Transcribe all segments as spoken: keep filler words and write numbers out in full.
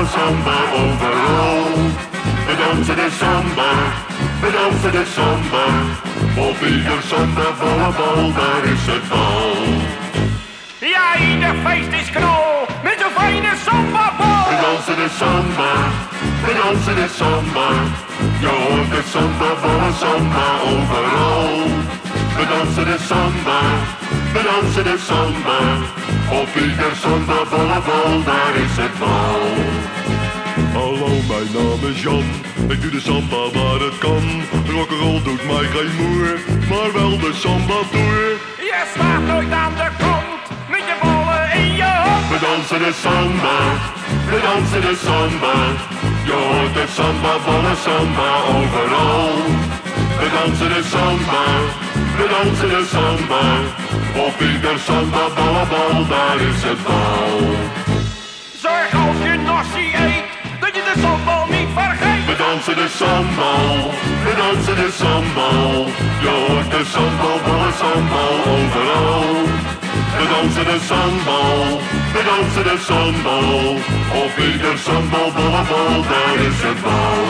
samba overal. We dansen de samba, we dansen de samba. Op ieder samba bal, daar is het bal. Ja, ieder feest is knal, met zo'n fijne samba-bal. We dansen de samba, we dansen de samba. Je hoort de samba, ballen samba overal. We dansen de samba, we dansen de samba. Op ieder samba, ballen bal, daar is het bal. Hallo, mijn naam is Jan, ik doe de samba waar het kan. Rock'n'roll doet mij geen moer, maar wel de samba tour. Je slaat nooit aan de kant, met je ballen in je hand. We dansen de samba, we dansen de samba. Je hoort de samba, ballen samba overal. We dansen de samba, we dansen de samba. Op ieder samba, ballen bal, daar is het bal. Zorg als je nasi eet, dat je de sambal niet vergeet. We dansen de sambal, we dansen de sambal. Je hoort de sambal, ballen sambal overal. We dansen de sambal, we dansen de sambal. Op ieder sambal, ballen bal, daar is het bal.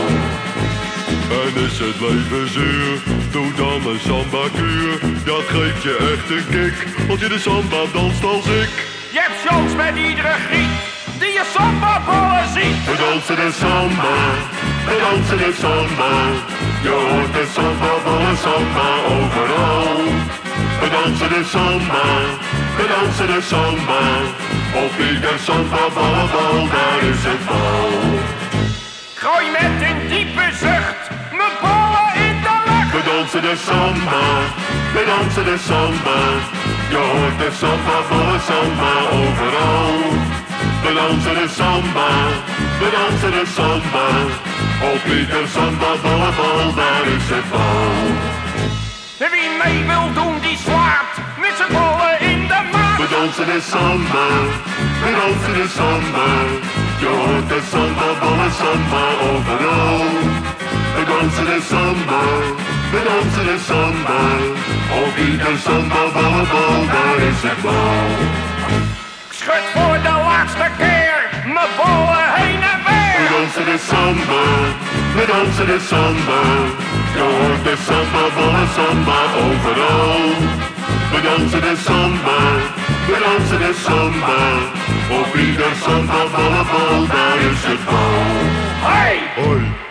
En is het leven zuur, doe dan een samba-kuur. Dat geeft je echt een kick, als je de samba danst als ik. Je hebt chance met iedere griet, die je samba-ballen ziet. We dansen de samba, we dansen de samba. Je hoort de samba, ballen samba overal. We dansen de samba, we dansen de samba. Op ieder samba, ballen bal, daar is het bal. Gooi met een diepe zucht, mijn ballen in de lucht. We dansen de samba, we dansen de samba. Je hoort de samba, ballen samba overal. We dansen de samba, we dansen de samba. Op ieder samba, ballen bal, daar is het bal. Wie mee wil doen, die slaat met zijn ballen in de maat. We dansen de samba, we dansen de samba. Je hoort de samba, ballen samba overal. We dansen de samba, we dansen de samba. Op ieder samba, ballen bal, daar is het bal. Schud voor de laatste keer, mijn ballen heen en weer. We dansen de samba, we dansen de samba. Je hoort de samba, ballen samba overal. We dansen de samba, we dansen de samba. Op ieder samba, ballen bal, daar is het bal. Hey! Hoi.